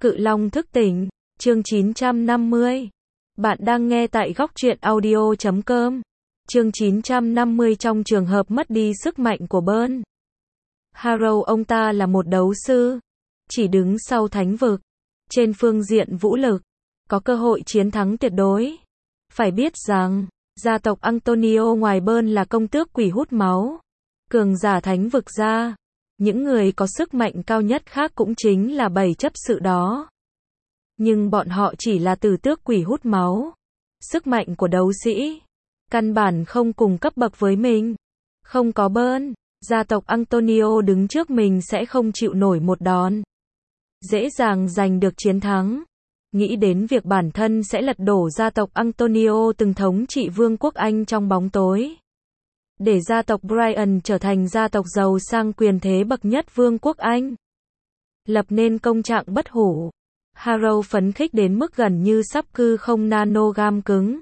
Cự Long thức tỉnh, chương 950. Bạn đang nghe tại góc truyện audio.com. Chương 950 trong trường hợp mất đi sức mạnh của Burn. Harrow ông ta là một đấu sư, chỉ đứng sau thánh vực. Trên phương diện vũ lực, có cơ hội chiến thắng tuyệt đối. Phải biết rằng, gia tộc Antonio ngoài Burn là công tước quỷ hút máu, cường giả thánh vực ra. Những người có sức mạnh cao nhất khác cũng chính là 7 chấp sự đó. Nhưng bọn họ chỉ là tử tước quỷ hút máu. Sức mạnh của đấu sĩ, căn bản không cùng cấp bậc với mình. Không có Burn, gia tộc Antonio đứng trước mình sẽ không chịu nổi một đòn. Dễ dàng giành được chiến thắng. Nghĩ đến việc bản thân sẽ lật đổ gia tộc Antonio từng thống trị vương quốc Anh trong bóng tối. Để gia tộc Brian trở thành gia tộc giàu sang quyền thế bậc nhất vương quốc Anh. Lập nên công trạng bất hủ. Harrow phấn khích đến mức gần như sắp cư không nanogam cứng.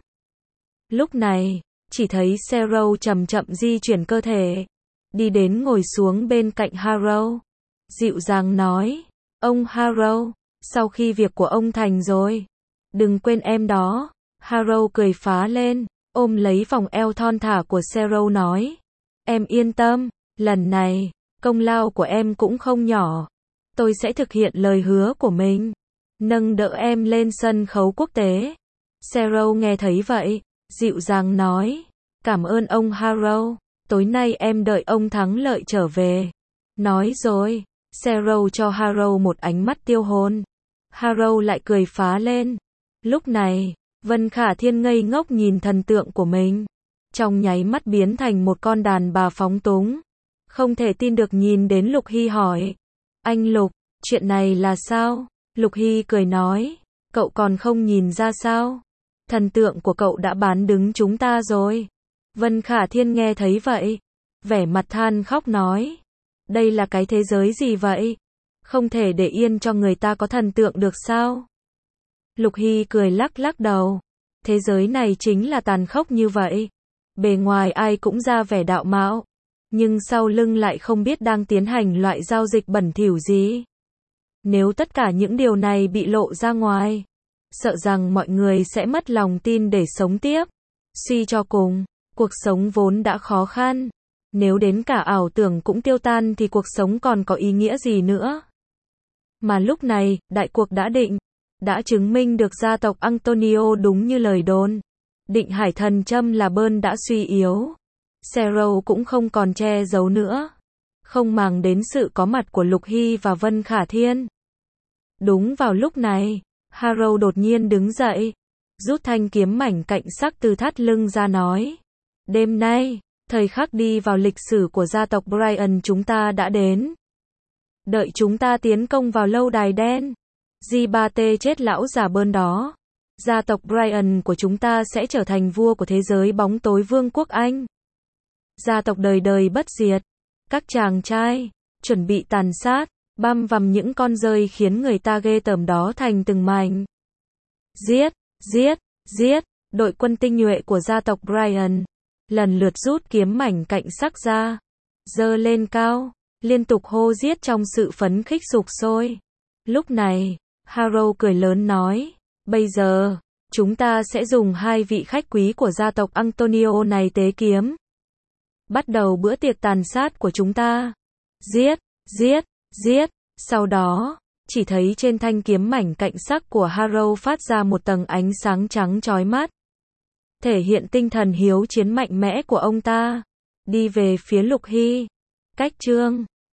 Lúc này, chỉ thấy Serrow chậm chậm di chuyển cơ thể. Đi đến ngồi xuống bên cạnh Harrow. Dịu dàng nói, ông Harrow, sau khi việc của ông thành rồi, đừng quên em đó. Harrow cười phá lên, ôm lấy vòng eo thon thả của Serrow nói, em yên tâm, lần này, công lao của em cũng không nhỏ. Tôi sẽ thực hiện lời hứa của mình, nâng đỡ em lên sân khấu quốc tế. Serrow nghe thấy vậy, dịu dàng nói, cảm ơn ông Harrow, tối nay em đợi ông thắng lợi trở về. Nói rồi, Serrow cho Harrow một ánh mắt tiêu hồn. Harrow lại cười phá lên. Lúc này, Vân Khả Thiên ngây ngốc nhìn thần tượng của mình. Trong nháy mắt biến thành một con đàn bà phóng túng. Không thể tin được nhìn đến Lục Hy hỏi. Anh Lục, chuyện này là sao? Lục Hy cười nói, cậu còn không nhìn ra sao? Thần tượng của cậu đã bán đứng chúng ta rồi. Vân Khả Thiên nghe thấy vậy, vẻ mặt than khóc nói, đây là cái thế giới gì vậy? Không thể để yên cho người ta có thần tượng được sao? Lục Hy cười lắc lắc đầu, thế giới này chính là tàn khốc như vậy. Bề ngoài ai cũng ra vẻ đạo mạo, nhưng sau lưng lại không biết đang tiến hành loại giao dịch bẩn thỉu gì. Nếu tất cả những điều này bị lộ ra ngoài, sợ rằng mọi người sẽ mất lòng tin để sống tiếp. Suy cho cùng, cuộc sống vốn đã khó khăn. Nếu đến cả ảo tưởng cũng tiêu tan thì cuộc sống còn có ý nghĩa gì nữa? Mà lúc này, đại cuộc đã định. Đã chứng minh được gia tộc Antonio đúng như lời đồn. Định hải thần châm là Burn đã suy yếu. Serrow cũng không còn che giấu nữa. Không màng đến sự có mặt của Lục Hy và Vân Khả Thiên. Đúng vào lúc này, Harrow đột nhiên đứng dậy. Rút thanh kiếm mảnh cạnh sắc từ thắt lưng ra nói. Đêm nay, thời khắc đi vào lịch sử của gia tộc Brian chúng ta đã đến. Đợi chúng ta tiến công vào lâu đài đen. G3T chết lão già Burn đó. Gia tộc Brian của chúng ta sẽ trở thành vua của thế giới bóng tối vương quốc Anh. Gia tộc đời đời bất diệt. Các chàng trai, chuẩn bị tàn sát, băm vằm những con rơi khiến người ta ghê tởm đó thành từng mảnh. Giết, giết, giết, đội quân tinh nhuệ của gia tộc Brian. Lần lượt rút kiếm mảnh cạnh sắc ra. Giơ lên cao, liên tục hô giết trong sự phấn khích sục sôi. Lúc này, Harrow cười lớn nói, bây giờ, chúng ta sẽ dùng 2 vị khách quý của gia tộc Antonio này tế kiếm. Bắt đầu bữa tiệc tàn sát của chúng ta. Giết, giết, giết. Sau đó, chỉ thấy trên thanh kiếm mảnh cạnh sắc của Harrow phát ra một tầng ánh sáng trắng chói mắt. Thể hiện tinh thần hiếu chiến mạnh mẽ của ông ta. Đi về phía Lục Hy. Cách chương